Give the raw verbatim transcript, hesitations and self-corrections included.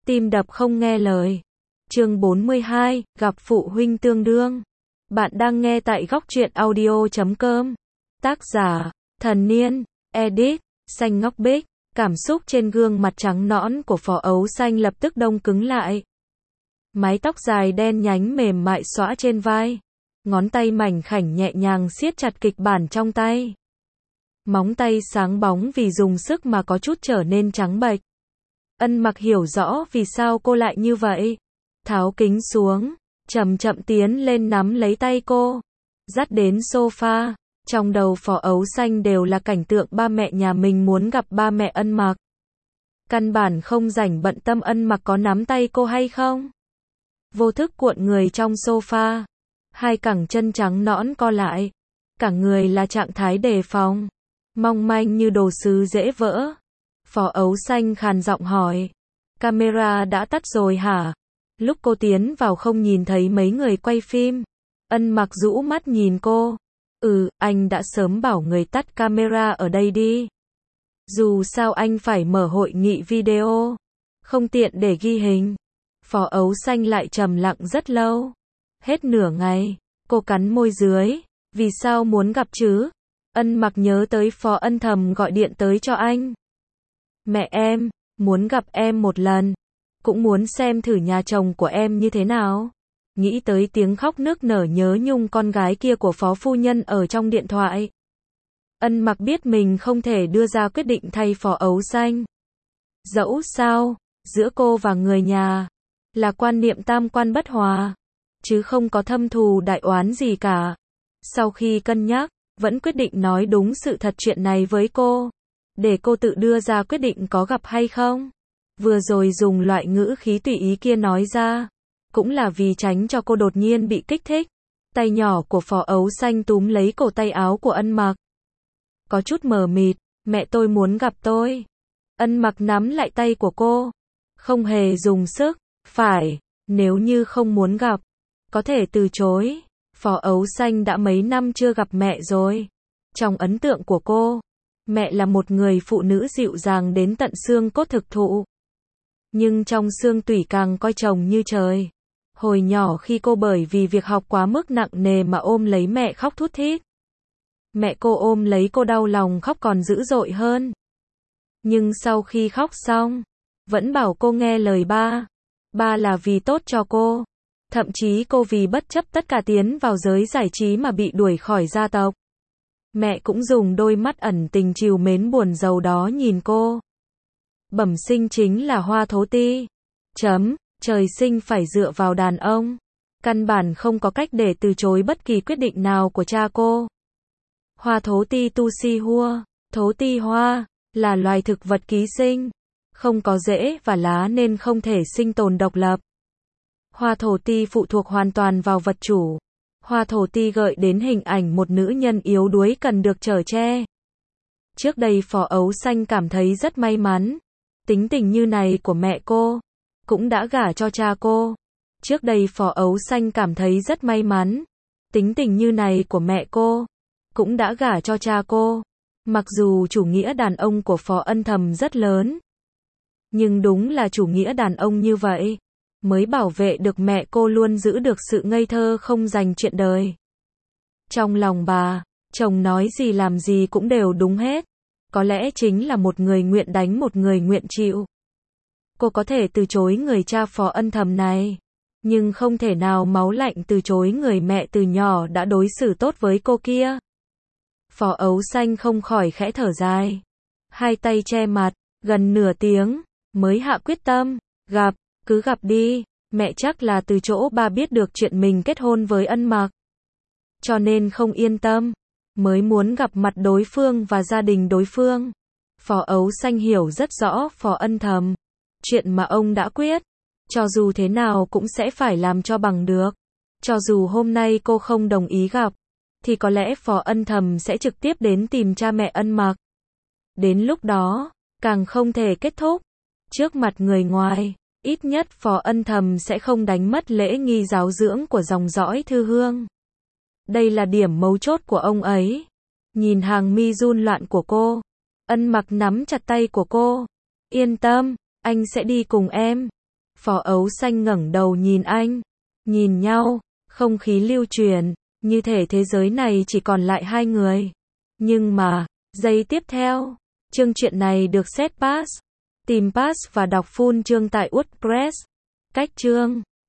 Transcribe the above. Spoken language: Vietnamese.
tim đập không nghe lời. Chương bốn mươi hai, gặp phụ huynh tương đương. Bạn đang nghe tại góc truyện audio chấm com. Tác giả, Thần Niên, edit, Xanh Ngóc Bích. Cảm xúc trên gương mặt trắng nõn của Phó Ấu Xanh lập tức đông cứng lại. Mái tóc dài đen nhánh mềm mại xõa trên vai. Ngón tay mảnh khảnh nhẹ nhàng siết chặt kịch bản trong tay. Móng tay sáng bóng vì dùng sức mà có chút trở nên trắng bệch. Ân Mặc hiểu rõ vì sao cô lại như vậy. Tháo kính xuống, chậm chậm tiến lên nắm lấy tay cô, dắt đến sofa. Trong đầu Phó Ấu Xanh đều là cảnh tượng ba mẹ nhà mình muốn gặp ba mẹ Ân Mặc. Căn bản không rảnh bận tâm Ân Mặc có nắm tay cô hay không. Vô thức cuộn người trong sofa, hai cẳng chân trắng nõn co lại, cả người là trạng thái đề phòng, mong manh như đồ sứ dễ vỡ. Phó Ấu Xanh khàn giọng hỏi, camera đã tắt rồi hả? Lúc cô tiến vào không nhìn thấy mấy người quay phim. Ân Mặc rũ mắt nhìn cô. Ừ, anh đã sớm bảo người tắt camera ở đây đi. Dù sao anh phải mở hội nghị video, không tiện để ghi hình. Phó Ấu Xanh lại trầm lặng rất lâu. Hết nửa ngày, cô cắn môi dưới. Vì sao muốn gặp chứ? Ân Mặc nhớ tới Phó Ân Thầm gọi điện tới cho anh. Mẹ em, muốn gặp em một lần. Cũng muốn xem thử nhà chồng của em như thế nào. Nghĩ tới tiếng khóc nức nở nhớ nhung con gái kia của Phó Phu Nhân ở trong điện thoại. Ân Mặc biết mình không thể đưa ra quyết định thay Phó Ấu Xanh. Dẫu sao, giữa cô và người nhà, là quan niệm tam quan bất hòa, chứ không có thâm thù đại oán gì cả. Sau khi cân nhắc, vẫn quyết định nói đúng sự thật chuyện này với cô. Để cô tự đưa ra quyết định có gặp hay không. Vừa rồi dùng loại ngữ khí tùy ý kia nói ra, cũng là vì tránh cho cô đột nhiên bị kích thích. Tay nhỏ của Phó Ấu Xanh túm lấy cổ tay áo của Ân Mặc. Có chút mờ mịt, mẹ tôi muốn gặp tôi. Ân Mặc nắm lại tay của cô, không hề dùng sức. Phải, nếu như không muốn gặp, có thể từ chối. Phó Ấu Xanh đã mấy năm chưa gặp mẹ rồi. Trong ấn tượng của cô, mẹ là một người phụ nữ dịu dàng đến tận xương cốt thực thụ. Nhưng trong xương tủy càng coi chồng như trời. Hồi nhỏ khi cô bởi vì việc học quá mức nặng nề mà ôm lấy mẹ khóc thút thít. Mẹ cô ôm lấy cô đau lòng khóc còn dữ dội hơn. Nhưng sau khi khóc xong, vẫn bảo cô nghe lời ba. Ba là vì tốt cho cô. Thậm chí cô vì bất chấp tất cả tiến vào giới giải trí mà bị đuổi khỏi gia tộc. Mẹ cũng dùng đôi mắt ẩn tình trìu mến buồn rầu đó nhìn cô. Bẩm sinh chính là Hoa Thố Ti. Chấm, trời sinh phải dựa vào đàn ông. Căn bản không có cách để từ chối bất kỳ quyết định nào của cha cô. Hoa Thố Ti tu si hua, Thố Ti hoa, là loài thực vật ký sinh. Không có rễ và lá nên không thể sinh tồn độc lập. Hoa Thổ Ti phụ thuộc hoàn toàn vào vật chủ. Hoa Thổ Ti gợi đến hình ảnh một nữ nhân yếu đuối cần được chở che. Trước đây Phó Ấu Xanh cảm thấy rất may mắn. Tính tình như này của mẹ cô, cũng đã gả cho cha cô. Trước đây Phó Ấu Xanh cảm thấy rất may mắn. Tính tình như này của mẹ cô, cũng đã gả cho cha cô. Mặc dù chủ nghĩa đàn ông của Phó Ân Thầm rất lớn. Nhưng đúng là chủ nghĩa đàn ông như vậy, mới bảo vệ được mẹ cô luôn giữ được sự ngây thơ không dành chuyện đời. Trong lòng bà, chồng nói gì làm gì cũng đều đúng hết. Có lẽ chính là một người nguyện đánh một người nguyện chịu. Cô có thể từ chối người cha Phó Ân Thầm này, nhưng không thể nào máu lạnh từ chối người mẹ từ nhỏ đã đối xử tốt với cô kia. Phó Ấu Xanh không khỏi khẽ thở dài. Hai tay che mặt, gần nửa tiếng, mới hạ quyết tâm, gặp, cứ gặp đi, mẹ chắc là từ chỗ ba biết được chuyện mình kết hôn với Ân Mặc. Cho nên không yên tâm, mới muốn gặp mặt đối phương và gia đình đối phương. Phó Ấu Xanh hiểu rất rõ Phó Ân Thầm. Chuyện mà ông đã quyết, cho dù thế nào cũng sẽ phải làm cho bằng được. Cho dù hôm nay cô không đồng ý gặp, thì có lẽ Phó Ân Thầm sẽ trực tiếp đến tìm cha mẹ Ân Mặc. Đến lúc đó, càng không thể kết thúc. Trước mặt người ngoài, ít nhất Phó Ân Thầm sẽ không đánh mất lễ nghi giáo dưỡng của dòng dõi Thư Hương. Đây là điểm mấu chốt của ông ấy. Nhìn hàng mi run loạn của cô, Ân Mặc nắm chặt tay của cô. Yên tâm, anh sẽ đi cùng em. Phó Ấu Xanh ngẩng đầu nhìn anh. Nhìn nhau, không khí lưu truyền, như thể thế giới này chỉ còn lại hai người. Nhưng mà, giây tiếp theo, chương truyện này được set pass. Tìm pass và đọc full chương tại WordPress. Cách chương